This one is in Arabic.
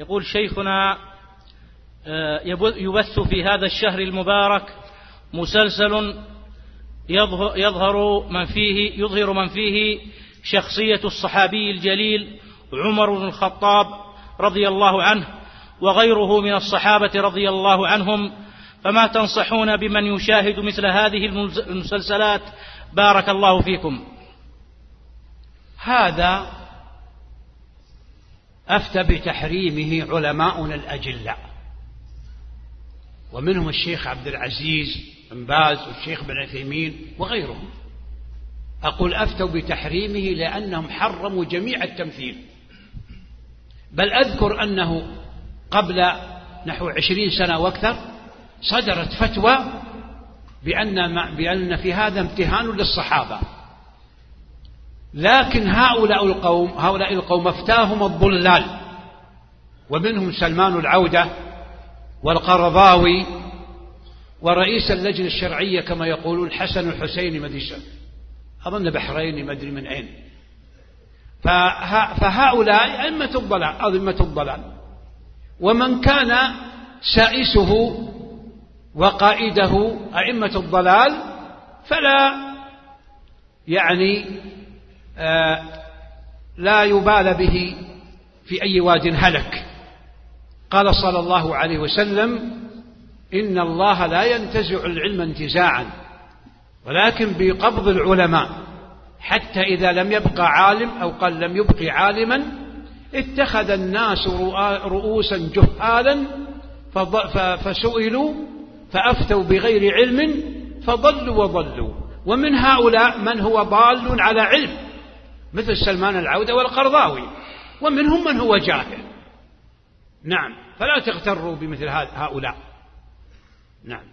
يقول شيخنا يبث في هذا الشهر المبارك مسلسل يظهر من فيه شخصية الصحابي الجليل عمر بن الخطاب رضي الله عنه وغيره من الصحابة رضي الله عنهم، فما تنصحون بمن يشاهد مثل هذه المسلسلات؟ بارك الله فيكم. هذا أفتى بتحريمه علماؤنا الأجلاء، ومنهم الشيخ عبد العزيز بن باز والشيخ بن عثيمين وغيرهم. أقول أفتوا بتحريمه لأنهم حرموا جميع التمثيل. بل أذكر أنه قبل نحو 20 سنة وأكثر صدرت فتوى بأن في هذا امتهان للصحابة، لكن هؤلاء القوم افتاهم الضلال، ومنهم سلمان العودة والقرضاوي ورئيس اللجنة الشرعية كما يقولون حسن الحسيني مدرسة أظن بحرين مدري من أين. فهؤلاء أئمة الضلال، ومن كان سائسه وقائده أئمة الضلال فلا لا يبال به في أي واد هلك. قال صلى الله عليه وسلم: إن الله لا ينتزع العلم انتزاعا ولكن بقبض العلماء، حتى إذا لم يبقى عالم أو قال لم يبقي عالما اتخذ الناس رؤوسا جهالا فسئلوا فأفتوا بغير علم فضلوا وضلوا. ومن هؤلاء من هو ضال على علم مثل سلمان العودة والقرضاوي، ومنهم من هو جاهل. نعم، فلا تغتروا بمثل هؤلاء. نعم.